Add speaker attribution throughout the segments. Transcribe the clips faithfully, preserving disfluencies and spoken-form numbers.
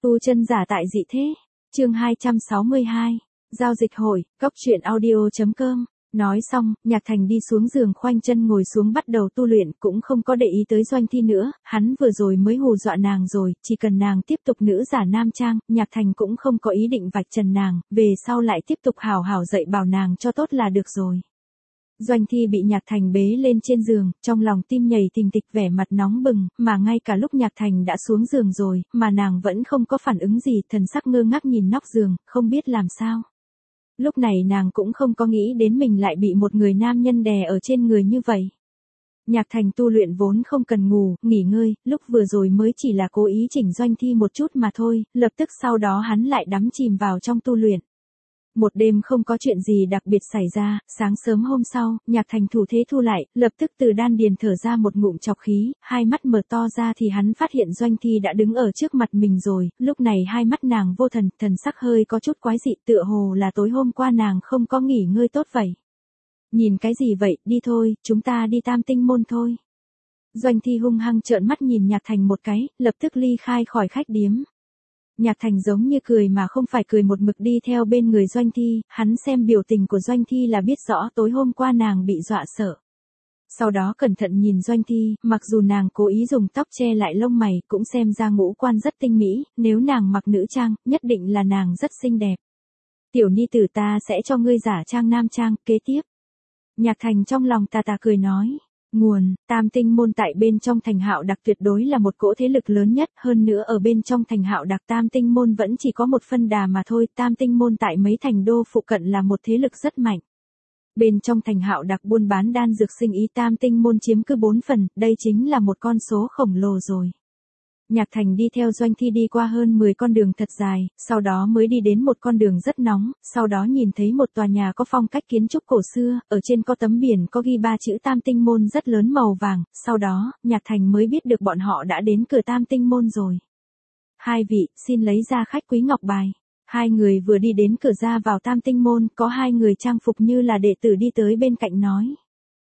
Speaker 1: Tu chân giả tại dị thế. Chương hai trăm sáu mươi hai. Giao dịch hội, cốc truyện audio.com. Nói xong, Nhạc Thành đi xuống giường khoanh chân ngồi xuống bắt đầu tu luyện, cũng không có để ý tới Doanh Thi nữa, hắn vừa rồi mới hù dọa nàng rồi, chỉ cần nàng tiếp tục nữ giả nam trang, Nhạc Thành cũng không có ý định vạch trần nàng, về sau lại tiếp tục hào hào dạy bảo nàng cho tốt là được rồi. Doanh Thi bị Nhạc Thành bế lên trên giường, trong lòng tim nhảy thình thịch vẻ mặt nóng bừng, mà ngay cả lúc Nhạc Thành đã xuống giường rồi, mà nàng vẫn không có phản ứng gì, thần sắc ngơ ngác nhìn nóc giường, không biết làm sao. Lúc này nàng cũng không có nghĩ đến mình lại bị một người nam nhân đè ở trên người như vậy. Nhạc Thành tu luyện vốn không cần ngủ, nghỉ ngơi, lúc vừa rồi mới chỉ là cố ý chỉnh Doanh Thi một chút mà thôi, lập tức sau đó hắn lại đắm chìm vào trong tu luyện. Một đêm không có chuyện gì đặc biệt xảy ra, sáng sớm hôm sau, Nhạc Thành thủ thế thu lại, lập tức từ đan điền thở ra một ngụm trọc khí, hai mắt mở to ra thì hắn phát hiện Doanh Thi đã đứng ở trước mặt mình rồi, lúc này hai mắt nàng vô thần, thần sắc hơi có chút quái dị, tựa hồ là tối hôm qua nàng không có nghỉ ngơi tốt vậy. Nhìn cái gì vậy, đi thôi, chúng ta đi Tam Tinh môn thôi. Doanh Thi hung hăng trợn mắt nhìn Nhạc Thành một cái, lập tức ly khai khỏi khách điếm. Nhạc Thành giống như cười mà không phải cười một mực đi theo bên người Doanh Thi, hắn xem biểu tình của Doanh Thi là biết rõ tối hôm qua nàng bị dọa sợ. Sau đó cẩn thận nhìn Doanh Thi, mặc dù nàng cố ý dùng tóc che lại lông mày, cũng xem ra ngũ quan rất tinh mỹ, nếu nàng mặc nữ trang, nhất định là nàng rất xinh đẹp. Tiểu ni tử ta sẽ cho ngươi giả trang nam trang, kế tiếp. Nhạc Thành trong lòng tà tà cười nói. Nguồn, Tam Tinh môn tại bên trong thành Hạo Đặc tuyệt đối là một cỗ thế lực lớn nhất, hơn nữa ở bên trong thành Hạo Đặc Tam Tinh môn vẫn chỉ có một phân đà mà thôi, Tam Tinh môn tại mấy thành đô phụ cận là một thế lực rất mạnh. Bên trong thành Hạo Đặc buôn bán đan dược sinh ý Tam Tinh môn chiếm cứ bốn phần, đây chính là một con số khổng lồ rồi. Nhạc Thành đi theo Doanh Thi đi qua hơn mười con đường thật dài, sau đó mới đi đến một con đường rất nóng, sau đó nhìn thấy một tòa nhà có phong cách kiến trúc cổ xưa, ở trên có tấm biển có ghi ba chữ Tam Tinh môn rất lớn màu vàng, sau đó, Nhạc Thành mới biết được bọn họ đã đến cửa Tam Tinh môn rồi. Hai vị, xin lấy ra khách quý ngọc bài. Hai người vừa đi đến cửa ra vào Tam Tinh môn, có hai người trang phục như là đệ tử đi tới bên cạnh nói.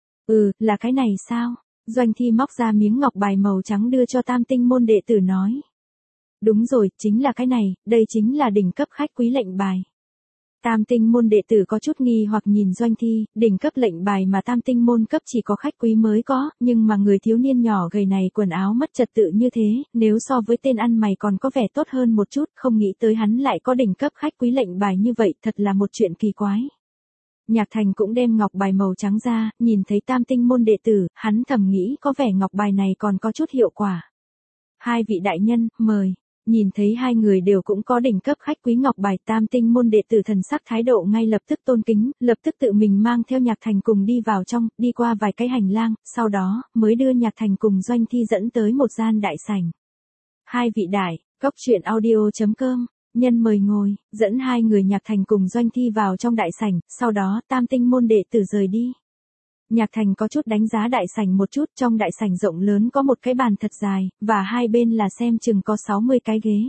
Speaker 1: Ừ, là cái này sao? Doanh Thi móc ra miếng ngọc bài màu trắng đưa cho Tam Tinh môn đệ tử nói. Đúng rồi, chính là cái này, đây chính là đỉnh cấp khách quý lệnh bài. Tam Tinh môn đệ tử có chút nghi hoặc nhìn Doanh Thi, đỉnh cấp lệnh bài mà Tam Tinh môn cấp chỉ có khách quý mới có, nhưng mà người thiếu niên nhỏ gầy này quần áo mất trật tự như thế, nếu so với tên ăn mày còn có vẻ tốt hơn một chút, không nghĩ tới hắn lại có đỉnh cấp khách quý lệnh bài như vậy, thật là một chuyện kỳ quái. Nhạc Thành cũng đem ngọc bài màu trắng ra, nhìn thấy Tam Tinh môn đệ tử, hắn thầm nghĩ có vẻ ngọc bài này còn có chút hiệu quả. Hai vị đại nhân, mời. Nhìn thấy hai người đều cũng có đỉnh cấp khách quý ngọc bài, Tam Tinh môn đệ tử thần sắc thái độ ngay lập tức tôn kính, lập tức tự mình mang theo Nhạc Thành cùng đi vào trong, đi qua vài cái hành lang, sau đó, mới đưa Nhạc Thành cùng Doanh Thi dẫn tới một gian đại sảnh. Hai vị đại, cốc truyện audio.com. Nhân mời ngồi, dẫn hai người Nhạc Thành cùng Doanh Thi vào trong đại sảnh, sau đó Tam Tinh môn đệ tử rời đi. Nhạc Thành có chút đánh giá đại sảnh một chút, trong đại sảnh rộng lớn có một cái bàn thật dài, và hai bên là xem chừng có sáu mươi cái ghế.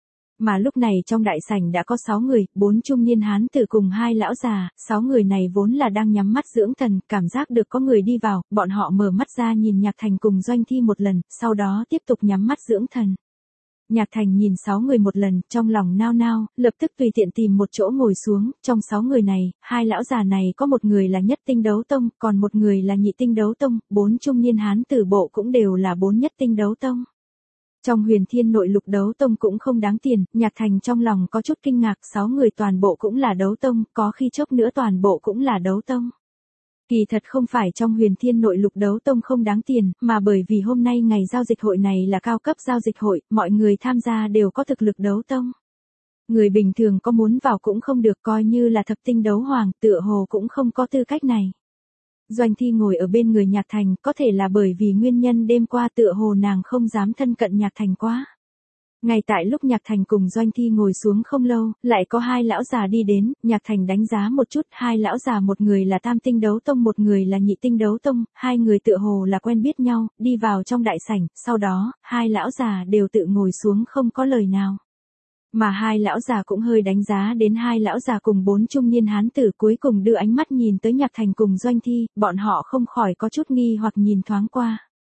Speaker 1: Mà lúc này trong đại sảnh đã có sáu người, bốn trung niên hán tử cùng hai lão già, sáu người này vốn là đang nhắm mắt dưỡng thần, cảm giác được có người đi vào, bọn họ mở mắt ra nhìn Nhạc Thành cùng Doanh Thi một lần, sau đó tiếp tục nhắm mắt dưỡng thần. Nhạc Thành nhìn sáu người một lần, trong lòng nao nao, lập tức tùy tiện tìm một chỗ ngồi xuống, trong sáu người này, hai lão già này có một người là nhất tinh đấu tông, còn một người là nhị tinh đấu tông, bốn trung niên hán tử bộ cũng đều là bốn nhất tinh đấu tông. Trong Huyền Thiên nội lục đấu tông cũng không đáng tiền, Nhạc Thành trong lòng có chút kinh ngạc, sáu người toàn bộ cũng là đấu tông, có khi chốc nữa toàn bộ cũng là đấu tông. Kỳ thật không phải trong Huyền Thiên nội lục đấu tông không đáng tiền, mà bởi vì hôm nay ngày giao dịch hội này là cao cấp giao dịch hội, mọi người tham gia đều có thực lực đấu tông. Người bình thường có muốn vào cũng không được, coi như là thập tinh đấu hoàng, tựa hồ cũng không có tư cách này. Doanh Thi ngồi ở bên người Nhạc Thành, có thể là bởi vì nguyên nhân đêm qua tựa hồ nàng không dám thân cận Nhạc Thành quá. Ngay tại lúc Nhạc Thành cùng Doanh Thi ngồi xuống không lâu, lại có hai lão già đi đến, Nhạc Thành đánh giá một chút, hai lão già một người là Tam Tinh đấu tông một người là Nhị Tinh đấu tông, hai người tựa hồ là quen biết nhau, đi vào trong đại sảnh, sau đó, hai lão già đều tự ngồi xuống không có lời nào. Mà hai lão già cũng hơi đánh giá đến hai lão già cùng bốn trung niên hán tử, cuối cùng đưa ánh mắt nhìn tới Nhạc Thành cùng Doanh Thi, bọn họ không khỏi có chút nghi hoặc nhìn thoáng qua.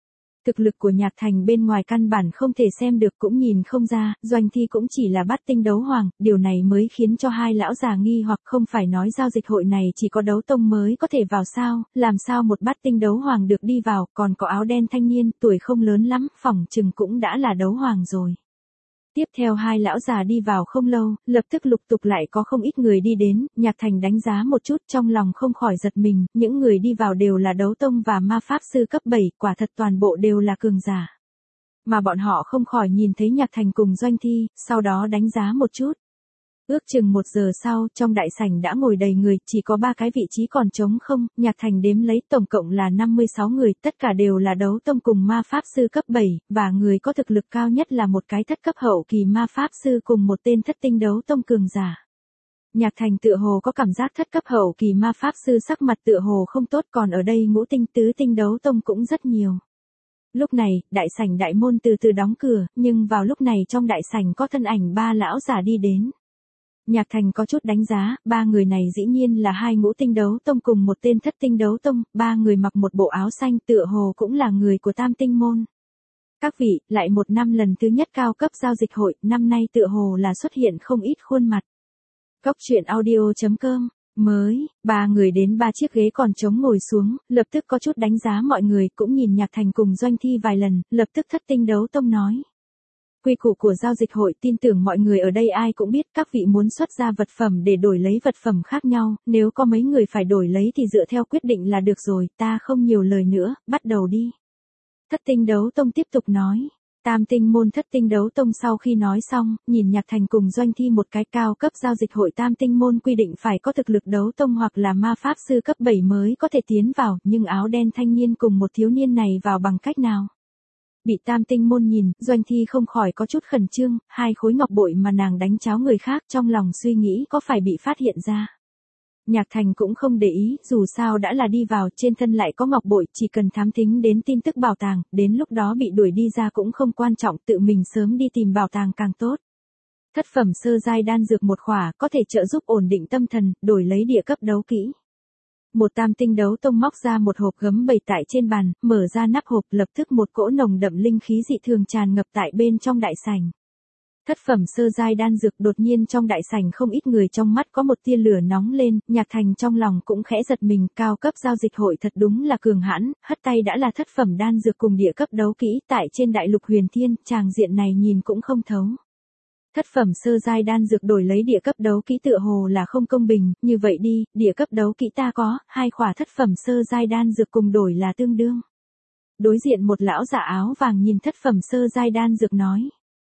Speaker 1: Thực lực của Nhạc Thành bên ngoài căn bản không thể xem được cũng nhìn không ra, Doanh Thi cũng chỉ là bát tinh đấu hoàng, điều này mới khiến cho hai lão già nghi hoặc không phải nói giao dịch hội này chỉ có đấu tông mới có thể vào sao, làm sao một bát tinh đấu hoàng được đi vào, còn có áo đen thanh niên, tuổi không lớn lắm, phỏng chừng cũng đã là đấu hoàng rồi. Tiếp theo hai lão già đi vào không lâu, lập tức lục tục lại có không ít người đi đến, Nhạc Thành đánh giá một chút trong lòng không khỏi giật mình, những người đi vào đều là đấu tông và ma pháp sư cấp bảy, quả thật toàn bộ đều là cường giả. Mà bọn họ không khỏi nhìn thấy Nhạc Thành cùng Doanh Thi, sau đó đánh giá một chút. Ước chừng một giờ sau, trong đại sảnh đã ngồi đầy người, chỉ có ba cái vị trí còn trống không, Nhạc Thành đếm lấy tổng cộng là năm mươi sáu người, tất cả đều là đấu tông cùng ma pháp sư cấp bảy, và người có thực lực cao nhất là một cái thất cấp hậu kỳ ma pháp sư cùng một tên thất tinh đấu tông cường giả. Nhạc Thành tựa hồ có cảm giác thất cấp hậu kỳ ma pháp sư sắc mặt tựa hồ không tốt, còn ở đây ngũ tinh tứ tinh đấu tông cũng rất nhiều. Lúc này, đại sảnh đại môn từ từ đóng cửa, nhưng vào lúc này trong đại sảnh có thân ảnh ba lão già đi đến. Nhạc Thành có chút đánh giá, ba người này dĩ nhiên là hai ngũ tinh đấu tông cùng một tên thất tinh đấu tông, ba người mặc một bộ áo xanh tựa hồ cũng là người của tam tinh môn. Các vị, lại một năm lần thứ nhất cao cấp giao dịch hội, năm nay tựa hồ là xuất hiện không ít khuôn mặt. Cốc truyện audio chấm com, mới, ba người đến ba chiếc ghế còn trống ngồi xuống, lập tức có chút đánh giá mọi người, cũng nhìn Nhạc Thành cùng Doanh Thi vài lần, lập tức thất tinh đấu tông nói. Quy củ của giao dịch hội tin tưởng mọi người ở đây ai cũng biết, các vị muốn xuất ra vật phẩm để đổi lấy vật phẩm khác nhau, nếu có mấy người phải đổi lấy thì dựa theo quyết định là được rồi, ta không nhiều lời nữa, bắt đầu đi. Thất tinh đấu tông tiếp tục nói. Tam tinh môn thất tinh đấu tông sau khi nói xong, nhìn Nhạc Thành cùng Doanh Thi một cái, cao cấp giao dịch hội tam tinh môn quy định phải có thực lực đấu tông hoặc là ma pháp sư cấp bảy mới có thể tiến vào, nhưng áo đen thanh niên cùng một thiếu niên này vào bằng cách nào? Bị tam tinh môn nhìn, Doanh Thi không khỏi có chút khẩn trương, hai khối ngọc bội mà nàng đánh cháo người khác, trong lòng suy nghĩ có phải bị phát hiện ra. Nhạc Thành cũng không để ý, dù sao đã là đi vào, trên thân lại có ngọc bội, chỉ cần thám thính đến tin tức bảo tàng, đến lúc đó bị đuổi đi ra cũng không quan trọng, tự mình sớm đi tìm bảo tàng càng tốt. Thất phẩm sơ giai đan dược một khỏa, có thể trợ giúp ổn định tâm thần, đổi lấy địa cấp đấu kỹ. Một tam tinh đấu tông móc ra một hộp gấm bày tại trên bàn, mở ra nắp hộp, lập tức một cỗ nồng đậm linh khí dị thường tràn ngập tại bên trong đại sảnh. Thất phẩm sơ giai đan dược, đột nhiên trong đại sảnh không ít người trong mắt có một tia lửa nóng lên, Nhạc Thành trong lòng cũng khẽ giật mình, cao cấp giao dịch hội thật đúng là cường hãn, hất tay đã là thất phẩm đan dược cùng địa cấp đấu kỹ tại trên đại lục huyền thiên, tràng diện này nhìn cũng không thấu. Thất phẩm sơ giai đan dược đổi lấy địa cấp đấu kỹ tựa hồ là không công bình, như vậy đi, địa cấp đấu kỹ ta có, hai khỏa thất phẩm sơ giai đan dược cùng đổi là tương đương. Đối diện một lão giả áo vàng nhìn thất phẩm sơ giai đan dược nói.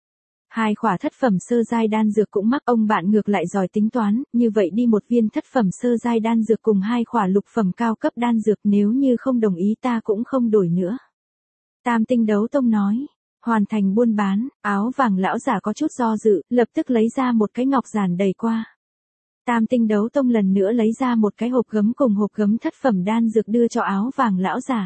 Speaker 1: Hai khỏa thất phẩm sơ giai đan dược cũng mắc, ông bạn ngược lại giỏi tính toán, như vậy đi một viên thất phẩm sơ giai đan dược cùng hai khỏa lục phẩm cao cấp đan dược, nếu như không đồng ý ta cũng không đổi nữa. Tam tinh đấu tông nói. Hoàn thành buôn bán, áo vàng lão giả có chút do dự, lập tức lấy ra một cái ngọc giản đầy qua. Tam tinh đấu tông lần nữa lấy ra một cái hộp gấm cùng hộp gấm thất phẩm đan dược đưa cho áo vàng lão giả.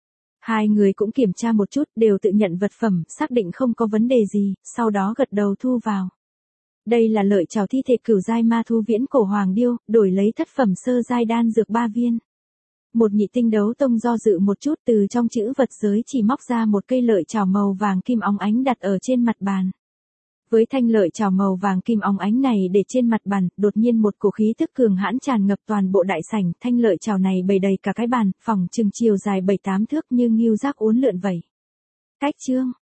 Speaker 1: Hai người cũng kiểm tra một chút, đều tự nhận vật phẩm, xác định không có vấn đề gì, sau đó gật đầu thu vào. Đây là lợi chào thi thể cửu giai ma thu viễn cổ hoàng điêu, đổi lấy thất phẩm sơ giai đan dược ba viên. Một nhị tinh đấu tông do dự một chút, từ trong chữ vật giới chỉ móc ra một cây lợi chảo màu vàng kim óng ánh đặt ở trên mặt bàn. Với thanh lợi chảo màu vàng kim óng ánh này để trên mặt bàn, đột nhiên một cổ khí tức cường hãn tràn ngập toàn bộ đại sảnh, thanh lợi chảo này bày đầy cả cái bàn, phòng chừng chiều dài bảy tám thước như ngưu giác uốn lượn vậy. Cách chương,